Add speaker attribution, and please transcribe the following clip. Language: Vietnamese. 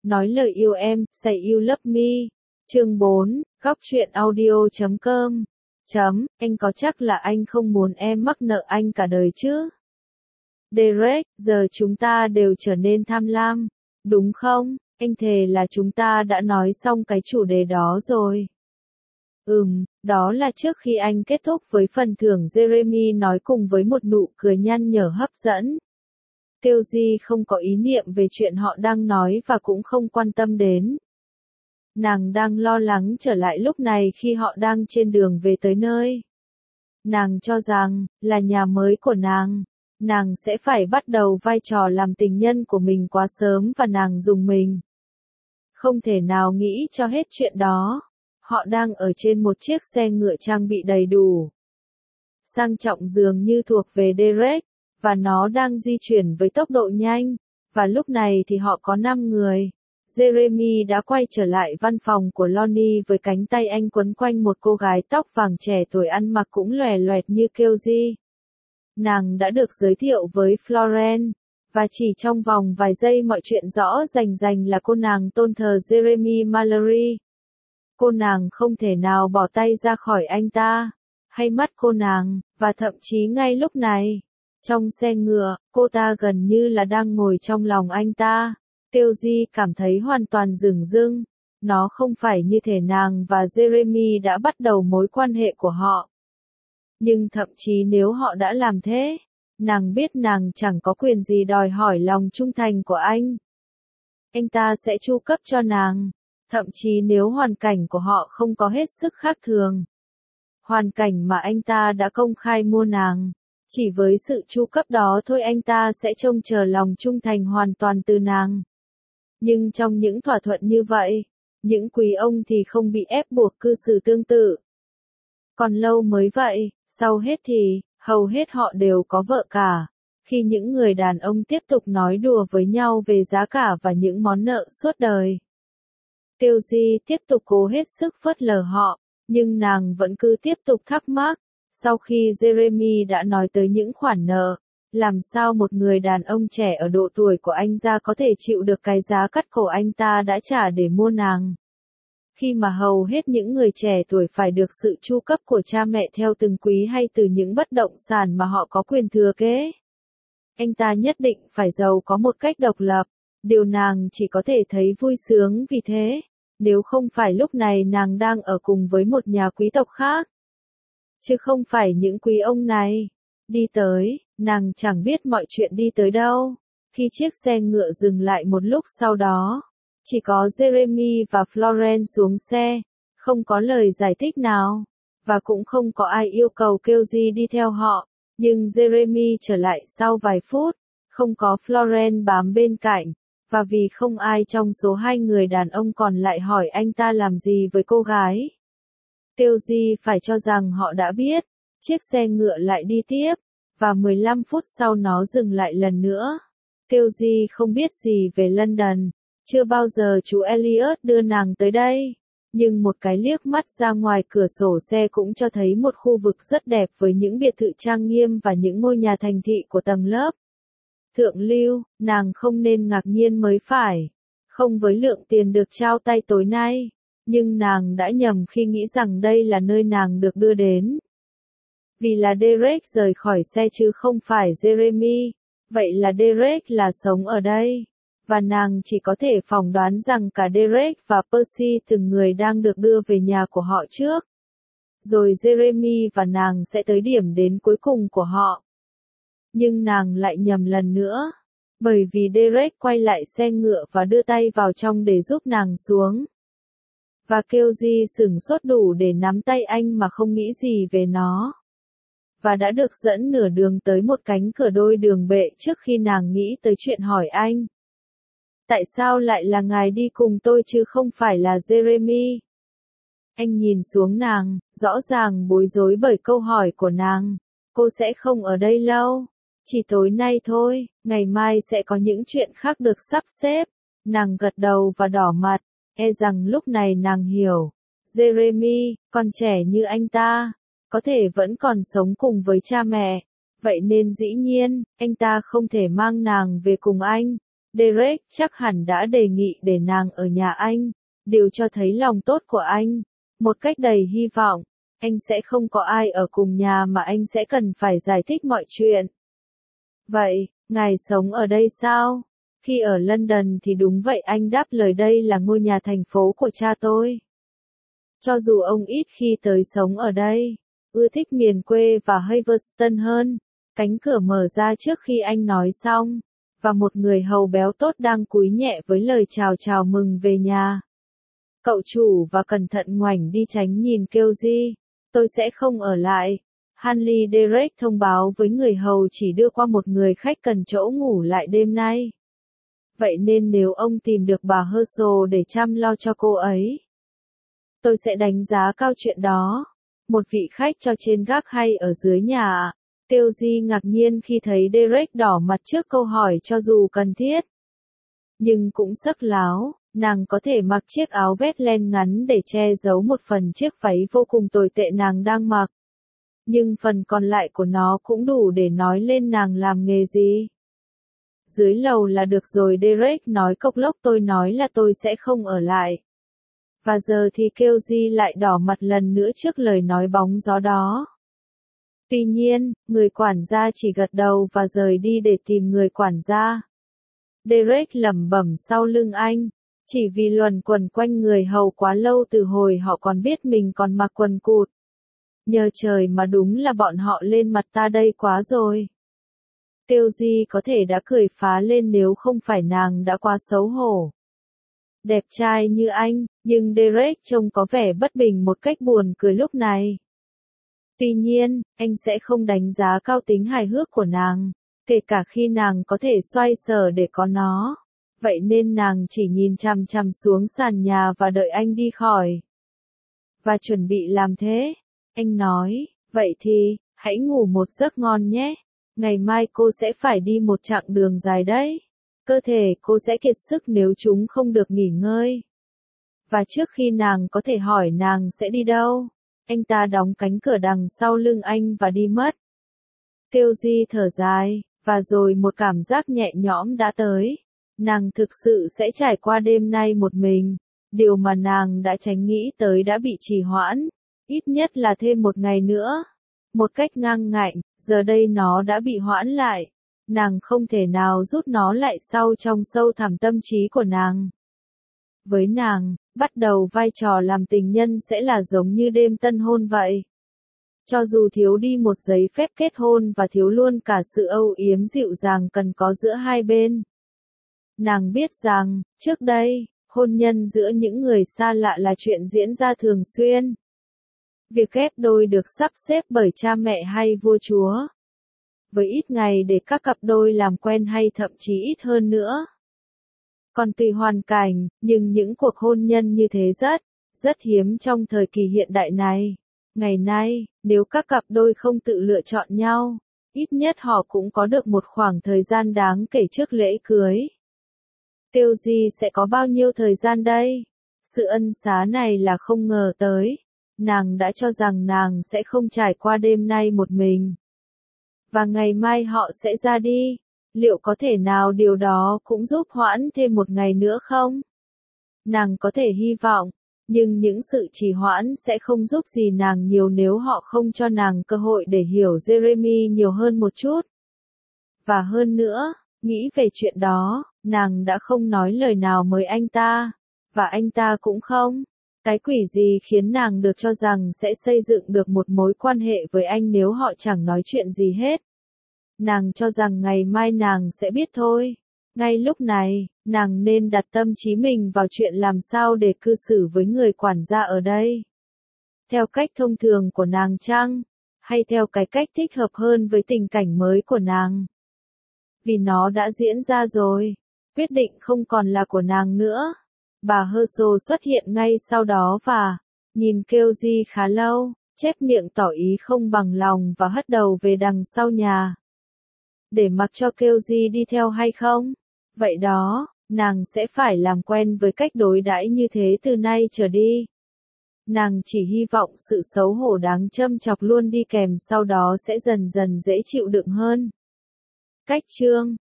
Speaker 1: Nói lời yêu em, say you love me. Chương 4, góc truyện audio.com. Anh có chắc là anh không muốn em mắc nợ anh cả đời chứ? Derek, giờ chúng ta đều trở nên tham lam, đúng không? Anh thề là chúng ta đã nói xong cái chủ đề đó rồi. Đó là trước khi anh kết thúc với phần thưởng. Jeremy nói cùng với một nụ cười nhăn nhở hấp dẫn. Kelly không có ý niệm về chuyện họ đang nói và cũng không quan tâm đến. Nàng đang lo lắng trở lại lúc này khi họ đang trên đường về tới nơi. Nàng cho rằng, là nhà mới của nàng sẽ phải bắt đầu vai trò làm tình nhân của mình quá sớm và nàng dùng mình. Không thể nào nghĩ cho hết chuyện đó. Họ đang ở trên một chiếc xe ngựa trang bị đầy đủ. Sang trọng dường như thuộc về Derek, và nó đang di chuyển với tốc độ nhanh, và lúc này thì họ có 5 người. Jeremy đã quay trở lại văn phòng của Lonnie với cánh tay anh quấn quanh một cô gái tóc vàng trẻ tuổi ăn mặc cũng lòe loẹt như Kelly. Nàng đã được giới thiệu với Florence, và chỉ trong vòng vài giây mọi chuyện rõ rành là cô nàng tôn thờ Jeremy Mallory. Cô nàng không thể nào bỏ tay ra khỏi anh ta, hay mắt cô nàng, và thậm chí ngay lúc này, trong xe ngựa, cô ta gần như là đang ngồi trong lòng anh ta. Kelly cảm thấy hoàn toàn dửng dưng. Nó không phải như thể nàng và Jeremy đã bắt đầu mối quan hệ của họ. Nhưng thậm chí nếu họ đã làm thế, nàng biết nàng chẳng có quyền gì đòi hỏi lòng trung thành của anh. Anh ta sẽ chu cấp cho nàng, thậm chí nếu hoàn cảnh của họ không có hết sức khác thường. Hoàn cảnh mà anh ta đã công khai mua nàng. Chỉ với sự chu cấp đó thôi anh ta sẽ trông chờ lòng trung thành hoàn toàn từ nàng. Nhưng trong những thỏa thuận như vậy, những quý ông thì không bị ép buộc cư xử tương tự. Còn lâu mới vậy, sau hết thì, hầu hết họ đều có vợ cả. Khi những người đàn ông tiếp tục nói đùa với nhau về giá cả và những món nợ suốt đời. Kelly tiếp tục cố hết sức phớt lờ họ, nhưng nàng vẫn cứ tiếp tục thắc mắc. Sau khi Jeremy đã nói tới những khoản nợ, làm sao một người đàn ông trẻ ở độ tuổi của anh ta có thể chịu được cái giá cắt cổ anh ta đã trả để mua nàng? Khi mà hầu hết những người trẻ tuổi phải được sự chu cấp của cha mẹ theo từng quý hay từ những bất động sản mà họ có quyền thừa kế. Anh ta nhất định phải giàu có một cách độc lập, điều nàng chỉ có thể thấy vui sướng vì thế, nếu không phải lúc này nàng đang ở cùng với một nhà quý tộc khác. Chứ không phải những quý ông này. Đi tới, nàng chẳng biết mọi chuyện đi tới đâu. Khi chiếc xe ngựa dừng lại một lúc sau đó, chỉ có Jeremy và Florence xuống xe, không có lời giải thích nào, và cũng không có ai yêu cầu Kelly đi theo họ, nhưng Jeremy trở lại sau vài phút, không có Florence bám bên cạnh, và vì không ai trong số 2 người đàn ông còn lại hỏi anh ta làm gì với cô gái. Kelly phải cho rằng họ đã biết, chiếc xe ngựa lại đi tiếp, và 15 phút sau nó dừng lại lần nữa. Kelly không biết gì về London, chưa bao giờ chú Elliot đưa nàng tới đây, nhưng một cái liếc mắt ra ngoài cửa sổ xe cũng cho thấy một khu vực rất đẹp với những biệt thự trang nghiêm và những ngôi nhà thành thị của tầng lớp thượng lưu. Nàng không nên ngạc nhiên mới phải, không với lượng tiền được trao tay tối nay. Nhưng nàng đã nhầm khi nghĩ rằng đây là nơi nàng được đưa đến. Vì là Derek rời khỏi xe chứ không phải Jeremy, vậy là Derek là sống ở đây. Và nàng chỉ có thể phỏng đoán rằng cả Derek và Percy từng người đang được đưa về nhà của họ trước. Rồi Jeremy và nàng sẽ tới điểm đến cuối cùng của họ. Nhưng nàng lại nhầm lần nữa. Bởi vì Derek quay lại xe ngựa và đưa tay vào trong để giúp nàng xuống. Và Kelly sửng sốt đủ để nắm tay anh mà không nghĩ gì về nó. Và đã được dẫn nửa đường tới một cánh cửa đôi đường bệ trước khi nàng nghĩ tới chuyện hỏi anh. Tại sao lại là ngài đi cùng tôi chứ không phải là Jeremy? Anh nhìn xuống nàng, rõ ràng bối rối bởi câu hỏi của nàng. Cô sẽ không ở đây lâu. Chỉ tối nay thôi, ngày mai sẽ có những chuyện khác được sắp xếp. Nàng gật đầu và đỏ mặt. Rằng lúc này nàng hiểu, Jeremy, còn trẻ như anh ta, có thể vẫn còn sống cùng với cha mẹ, vậy nên dĩ nhiên, anh ta không thể mang nàng về cùng anh, Derek chắc hẳn đã đề nghị để nàng ở nhà anh, điều cho thấy lòng tốt của anh. Một cách đầy hy vọng, anh sẽ không có ai ở cùng nhà mà anh sẽ cần phải giải thích mọi chuyện. Vậy, ngài sống ở đây sao? Khi ở London thì đúng vậy, anh đáp lời, đây là ngôi nhà thành phố của cha tôi. Cho dù ông ít khi tới sống ở đây, ưa thích miền quê và Haverston hơn. Cánh cửa mở ra trước khi anh nói xong, và một người hầu béo tốt đang cúi nhẹ với lời chào chào mừng về nhà. Cậu chủ và cẩn thận ngoảnh đi tránh nhìn Keoji. Tôi sẽ không ở lại. Hanley Derek thông báo với người hầu chỉ đưa qua một người khách cần chỗ ngủ lại đêm nay. Vậy nên nếu ông tìm được bà Herschel để chăm lo cho cô ấy, tôi sẽ đánh giá cao chuyện đó. Một vị khách cho trên gác hay ở dưới nhà ạ? Keoji ngạc nhiên khi thấy Derek đỏ mặt trước câu hỏi cho dù cần thiết. Nhưng cũng sắc láo, nàng có thể mặc chiếc áo vest len ngắn để che giấu một phần chiếc váy vô cùng tồi tệ nàng đang mặc. Nhưng phần còn lại của nó cũng đủ để nói lên nàng làm nghề gì. Dưới lầu là được rồi, Derek nói cộc lốc, tôi nói là tôi sẽ không ở lại. Và giờ thì Keoji lại đỏ mặt lần nữa trước lời nói bóng gió đó. Tuy nhiên, người quản gia chỉ gật đầu và rời đi để tìm người quản gia. Derek lẩm bẩm sau lưng anh, chỉ vì luẩn quẩn quanh người hầu quá lâu từ hồi họ còn biết mình còn mặc quần cụt. Nhờ trời mà đúng là bọn họ lên mặt ta đây quá rồi. Keoji có thể đã cười phá lên nếu không phải nàng đã quá xấu hổ. Đẹp trai như anh, nhưng Derek trông có vẻ bất bình một cách buồn cười lúc này. Tuy nhiên, anh sẽ không đánh giá cao tính hài hước của nàng, kể cả khi nàng có thể xoay sở để có nó. Vậy nên nàng chỉ nhìn chằm chằm xuống sàn nhà và đợi anh đi khỏi. Và chuẩn bị làm thế. Anh nói, vậy thì, hãy ngủ một giấc ngon nhé. Ngày mai cô sẽ phải đi một chặng đường dài đấy. Cơ thể cô sẽ kiệt sức nếu chúng không được nghỉ ngơi. Và trước khi nàng có thể hỏi nàng sẽ đi đâu, anh ta đóng cánh cửa đằng sau lưng anh và đi mất. Keoji thở dài, và rồi một cảm giác nhẹ nhõm đã tới. Nàng thực sự sẽ trải qua đêm nay một mình. Điều mà nàng đã tránh nghĩ tới đã bị trì hoãn. Ít nhất là thêm một ngày nữa. Một cách ngang ngạnh, giờ đây nó đã bị hoãn lại. Nàng không thể nào rút nó lại sau trong sâu thẳm tâm trí của nàng. Với nàng, bắt đầu vai trò làm tình nhân sẽ là giống như đêm tân hôn vậy. Cho dù thiếu đi một giấy phép kết hôn và thiếu luôn cả sự âu yếm dịu dàng cần có giữa hai bên. Nàng biết rằng, trước đây, hôn nhân giữa những người xa lạ là chuyện diễn ra thường xuyên. Việc ghép đôi được sắp xếp bởi cha mẹ hay vua chúa. Với ít ngày để các cặp đôi làm quen hay thậm chí ít hơn nữa. Còn tùy hoàn cảnh, nhưng những cuộc hôn nhân như thế rất hiếm trong thời kỳ hiện đại này. Ngày nay, nếu các cặp đôi không tự lựa chọn nhau, ít nhất họ cũng có được một khoảng thời gian đáng kể trước lễ cưới. Keoji sẽ có bao nhiêu thời gian đây? Sự ân xá này là không ngờ tới. Nàng đã cho rằng nàng sẽ không trải qua đêm nay một mình. Và ngày mai họ sẽ ra đi. Liệu có thể nào điều đó cũng giúp hoãn thêm một ngày nữa không? Nàng có thể hy vọng, nhưng những sự trì hoãn sẽ không giúp gì nàng nhiều nếu họ không cho nàng cơ hội để hiểu Jeremy nhiều hơn một chút. Và hơn nữa, nghĩ về chuyện đó, nàng đã không nói lời nào mời anh ta, và anh ta cũng không. Cái quỷ gì khiến nàng được cho rằng sẽ xây dựng được một mối quan hệ với anh nếu họ chẳng nói chuyện gì hết? Nàng cho rằng ngày mai nàng sẽ biết thôi. Ngay lúc này, nàng nên đặt tâm trí mình vào chuyện làm sao để cư xử với người quản gia ở đây. Theo cách thông thường của nàng chăng? Hay theo cái cách thích hợp hơn với tình cảnh mới của nàng? Vì nó đã diễn ra rồi. Quyết định không còn là của nàng nữa. Bà Herschel xuất hiện ngay sau đó và nhìn Keoji khá lâu, chép miệng tỏ ý không bằng lòng và hất đầu về đằng sau nhà. Để mặc cho Keoji đi theo hay không? Vậy đó, nàng sẽ phải làm quen với cách đối đãi như thế từ nay trở đi. Nàng chỉ hy vọng sự xấu hổ đáng châm chọc luôn đi kèm sau đó sẽ dần dần dễ chịu đựng hơn. Cách chương